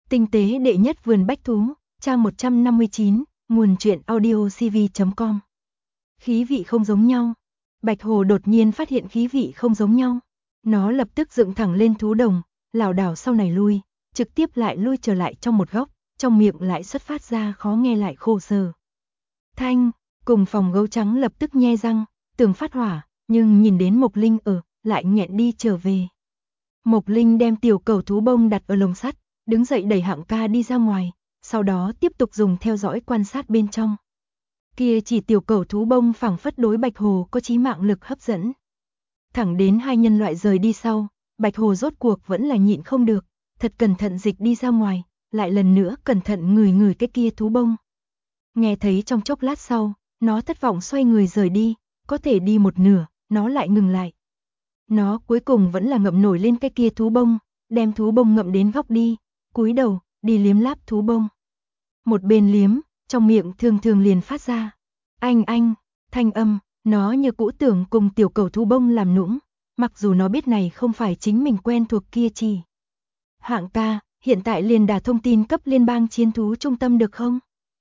Tinh tế đệ nhất vườn bách thú, trang 159, nguồn truyện audiocv.com. Khí vị không giống nhau. Bạch Hồ đột nhiên phát hiện khí vị không giống nhau. Nó lập tức dựng thẳng lên thú đồng, lảo đảo sau này lui, trực tiếp lại lui trở lại trong một góc, trong miệng lại xuất phát ra khó nghe lại khô sở. Thanh, cùng phòng gấu trắng lập tức nhe răng, tưởng phát hỏa, nhưng nhìn đến Mộc Linh lại nghẹn đi trở về. Mộc Linh đem tiểu cẩu thú bông đặt ở lồng sắt, đứng dậy đẩy Hạng Ca đi ra ngoài, sau đó tiếp tục dùng theo dõi quan sát bên trong. Kia chỉ tiểu cẩu thú bông phảng phất đối Bạch Hồ có chí mạng lực hấp dẫn. Thẳng đến hai nhân loại rời đi sau, Bạch Hồ rốt cuộc vẫn là nhịn không được, thật cẩn thận dịch đi ra ngoài, lại lần nữa cẩn thận ngửi cái kia thú bông. Nghe thấy trong chốc lát sau, nó thất vọng xoay người rời đi, có thể đi một nửa, nó lại ngừng lại. Nó cuối cùng vẫn là ngậm nổi lên cái kia thú bông, đem thú bông ngậm đến góc đi, cúi đầu, đi liếm láp thú bông. Một bên liếm, trong miệng thường thường liền phát ra anh, thanh âm, nó như cũ tưởng cùng tiểu cẩu thú bông làm nũng, mặc dù nó biết này không phải chính mình quen thuộc kia chi. Hạng Ca, hiện tại liền đả thông tin cấp liên bang chiến thú trung tâm được không?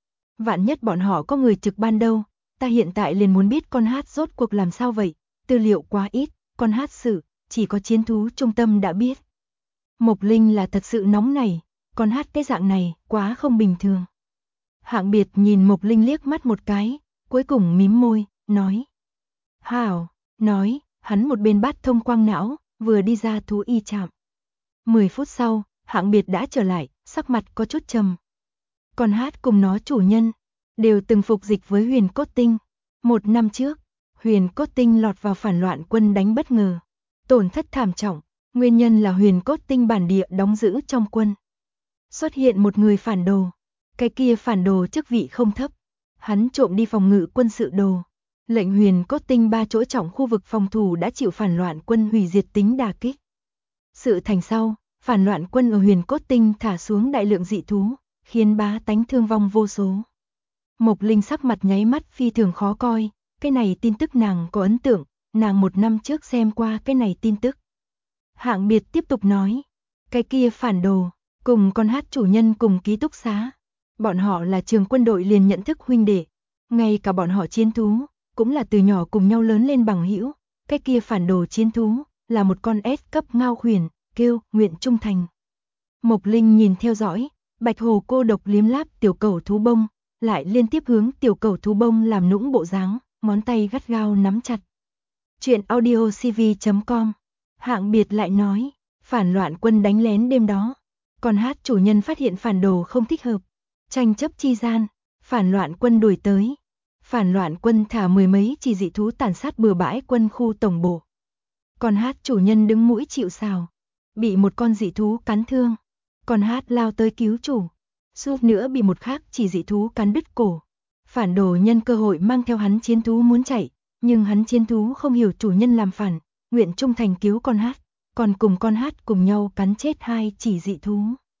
Vạn nhất bọn họ có người trực ban đâu, ta hiện tại liền muốn biết con hát rốt cuộc làm sao vậy, tư liệu quá ít, con hát sự, chỉ có chiến thú trung tâm đã biết. Mộc Linh là thật sự nóng nảy, con hát cái dạng này, quá không bình thường. Hạng Biệt nhìn Mộc Linh liếc mắt một cái, cuối cùng mím môi, nói. Hảo, nói, hắn một bên bắt thông quang não, vừa đi ra thú y trạm. 10 phút sau, Hạng Biệt đã trở lại, sắc mặt có chút trầm. Con hát cùng nó chủ nhân, đều từng phục dịch với Huyền Cốt Tinh. 1 năm trước, Huyền Cốt Tinh lọt vào phản loạn quân đánh bất ngờ, tổn thất thảm trọng, nguyên nhân là Huyền Cốt Tinh bản địa đóng giữ trong quân. Xuất hiện một người phản đồ, cái kia phản đồ chức vị không thấp, hắn trộm đi phòng ngự quân sự đồ, lệnh Huyền Cốt Tinh 3 chỗ trọng khu vực phòng thủ đã chịu phản loạn quân hủy diệt tính đả kích. Sự thành sau, phản loạn quân ở Huyền Cốt Tinh thả xuống đại lượng dị thú, khiến bá tánh thương vong vô số. Mộc Linh sắc mặt nháy mắt phi thường khó coi, cái này tin tức nàng có ấn tượng, nàng 1 năm trước xem qua cái này tin tức. Hạng Biệt tiếp tục nói, cái kia phản đồ, cùng con hát chủ nhân cùng ký túc xá. Bọn họ là trường quân đội liền nhận thức huynh đệ, ngay cả bọn họ chiến thú, cũng là từ nhỏ cùng nhau lớn lên bằng hữu. Cái kia phản đồ chiến thú, là một con S cấp ngao khuyển, kêu, nguyện trung thành. Mộc Linh nhìn theo dõi, Bạch Hồ cô độc liếm láp tiểu cẩu thú bông, lại liên tiếp hướng tiểu cẩu thú bông làm nũng bộ dáng, ngón tay gắt gao nắm chặt. Chuyện audiocv.com. Hạng Biệt lại nói, phản loạn quân đánh lén đêm đó, con hát chủ nhân phát hiện phản đồ không thích hợp, tranh chấp chi gian, phản loạn quân đuổi tới. Phản loạn quân thả 10 mấy chỉ dị thú tàn sát bừa bãi quân khu tổng bộ. Con hát chủ nhân đứng mũi chịu sào, bị một con dị thú cắn thương. Con hát lao tới cứu chủ, suýt nữa bị một khác chỉ dị thú cắn đứt cổ. Phản đồ nhân cơ hội mang theo hắn chiến thú muốn chạy, nhưng hắn chiến thú không hiểu chủ nhân làm phản, nguyện trung thành cứu con hát, còn cùng con hát cùng nhau cắn chết 2 chỉ dị thú.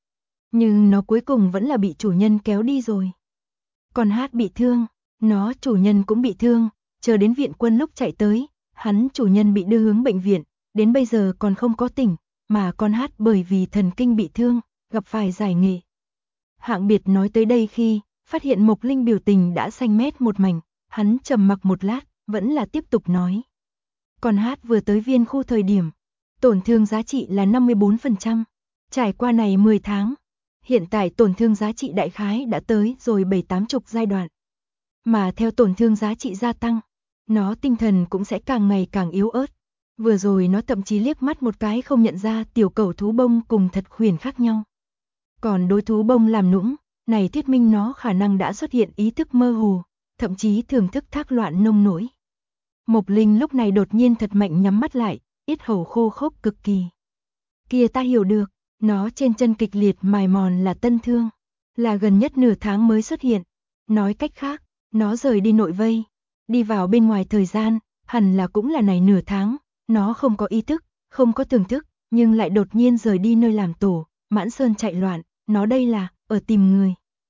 Nhưng nó cuối cùng vẫn là bị chủ nhân kéo đi rồi. Con hát bị thương, nó chủ nhân cũng bị thương, chờ đến viện quân lúc chạy tới, hắn chủ nhân bị đưa hướng bệnh viện, đến bây giờ còn không có tỉnh, mà con hát bởi vì thần kinh bị thương, gặp phải giải nghệ. Hạng Biệt nói tới đây khi, phát hiện Mộc Linh biểu tình đã xanh mét một mảnh, hắn trầm mặc một lát, vẫn là tiếp tục nói. Con hát vừa tới viên khu thời điểm, tổn thương giá trị là 54%, trải qua này 10 tháng, hiện tại tổn thương giá trị đại khái đã tới rồi 7-80 giai đoạn. Mà theo tổn thương giá trị gia tăng, nó tinh thần cũng sẽ càng ngày càng yếu ớt. Vừa rồi nó thậm chí liếc mắt một cái không nhận ra tiểu cẩu thú bông cùng thật khuyển khác nhau. Còn đối thú bông làm nũng, này thuyết minh nó khả năng đã xuất hiện ý thức mơ hồ, thậm chí thưởng thức thác loạn nông nổi. Mộc Linh lúc này đột nhiên thật mạnh nhắm mắt lại, yết hầu khô khốc cực kỳ. Kia ta hiểu được, nó trên chân kịch liệt mài mòn là tân thương, là gần nhất nửa tháng mới xuất hiện. Nói cách khác, nó rời đi nội vây, đi vào bên ngoài thời gian, hẳn là cũng là này nửa tháng, nó không có ý thức, không có thưởng thức, nhưng lại đột nhiên rời đi nơi làm tổ, mãn sơn chạy loạn, nó đây là, ở tìm người.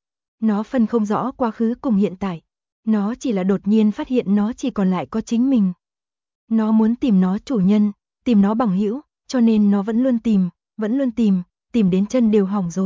Nó phân không rõ quá khứ cùng hiện tại, nó chỉ là đột nhiên phát hiện nó chỉ còn lại có chính mình. Nó muốn tìm nó chủ nhân, tìm nó bằng hữu, cho nên nó vẫn luôn tìm, tìm đến chân đều hỏng rồi,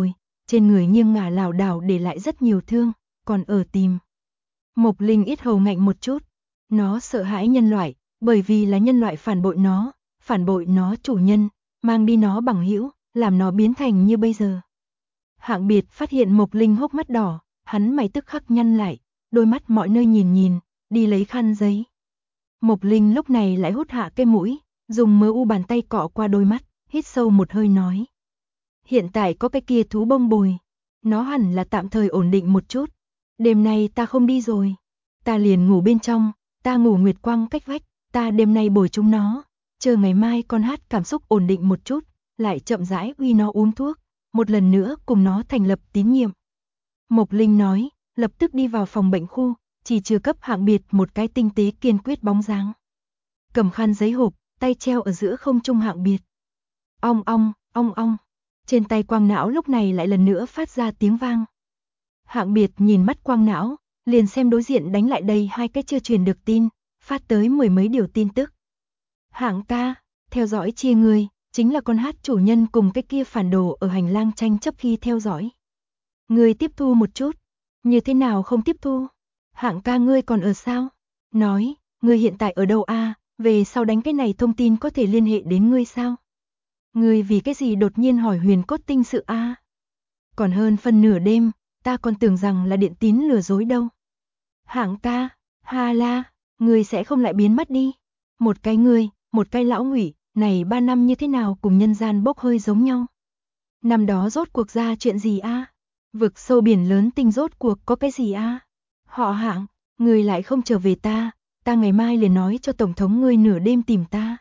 trên người nghiêng ngả lảo đảo để lại rất nhiều thương, còn ở tim. Mộc Linh yết hầu ngạnh một chút, nó sợ hãi nhân loại, bởi vì là nhân loại phản bội nó chủ nhân, mang đi nó bằng hữu, làm nó biến thành như bây giờ. Hạng Biệt phát hiện Mộc Linh hốc mắt đỏ, hắn mày tức khắc nhăn lại, đôi mắt mọi nơi nhìn, đi lấy khăn giấy. Mộc Linh lúc này lại hút hạ cái mũi, dùng mớ u bàn tay cọ qua đôi mắt, hít sâu một hơi nói. Hiện tại có cái kia thú bông bồi, nó hẳn là tạm thời ổn định một chút. Đêm nay ta không đi rồi, ta liền ngủ bên trong, ta ngủ nguyệt quang cách vách, ta đêm nay bồi chúng nó, chờ ngày mai con hát cảm xúc ổn định một chút, lại chậm rãi uy nó uống thuốc, một lần nữa cùng nó thành lập tín nhiệm. Mộc Linh nói, lập tức đi vào phòng bệnh khu, chỉ chưa cấp Hạng Biệt một cái tinh tế kiên quyết bóng dáng. Cầm khăn giấy hộp, tay treo ở giữa không trung Hạng Biệt. Ong ong, ong ong. Trên tay quang não lúc này lại lần nữa phát ra tiếng vang. Hạng Biệt nhìn mắt quang não, liền xem đối diện đánh lại đây hai cái chưa truyền được tin, phát tới mười mấy điều tin tức. Hạng ca, theo dõi chia người, chính là con hát chủ nhân cùng cái kia phản đồ ở hành lang tranh chấp khi theo dõi. Ngươi tiếp thu một chút, như thế nào không tiếp thu? Hạng ca ngươi còn ở sao? Nói, ngươi hiện tại ở đâu a? Về sau đánh cái này thông tin có thể liên hệ đến ngươi sao? Ngươi vì cái gì đột nhiên hỏi Huyền Cốt Tinh sự a? Còn hơn phân nửa đêm, ta còn tưởng rằng là điện tín lừa dối đâu. Hạng ca, ha la, ngươi sẽ không lại biến mất đi. Một cái ngươi, một cái lão Ngụy, này 3 năm như thế nào cùng nhân gian bốc hơi giống nhau. Năm đó rốt cuộc ra chuyện gì a? Vực sâu biển lớn tinh rốt cuộc có cái gì a? Họ Hạng, ngươi lại không trở về ta ngày mai liền nói cho tổng thống ngươi nửa đêm tìm ta.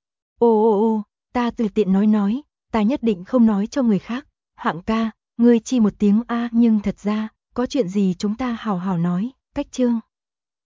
Ô, ta tùy tiện nói, ta nhất định không nói cho người khác. Hạng ca, ngươi chi một tiếng a, nhưng thật ra, có chuyện gì chúng ta hào hào nói, cách chương.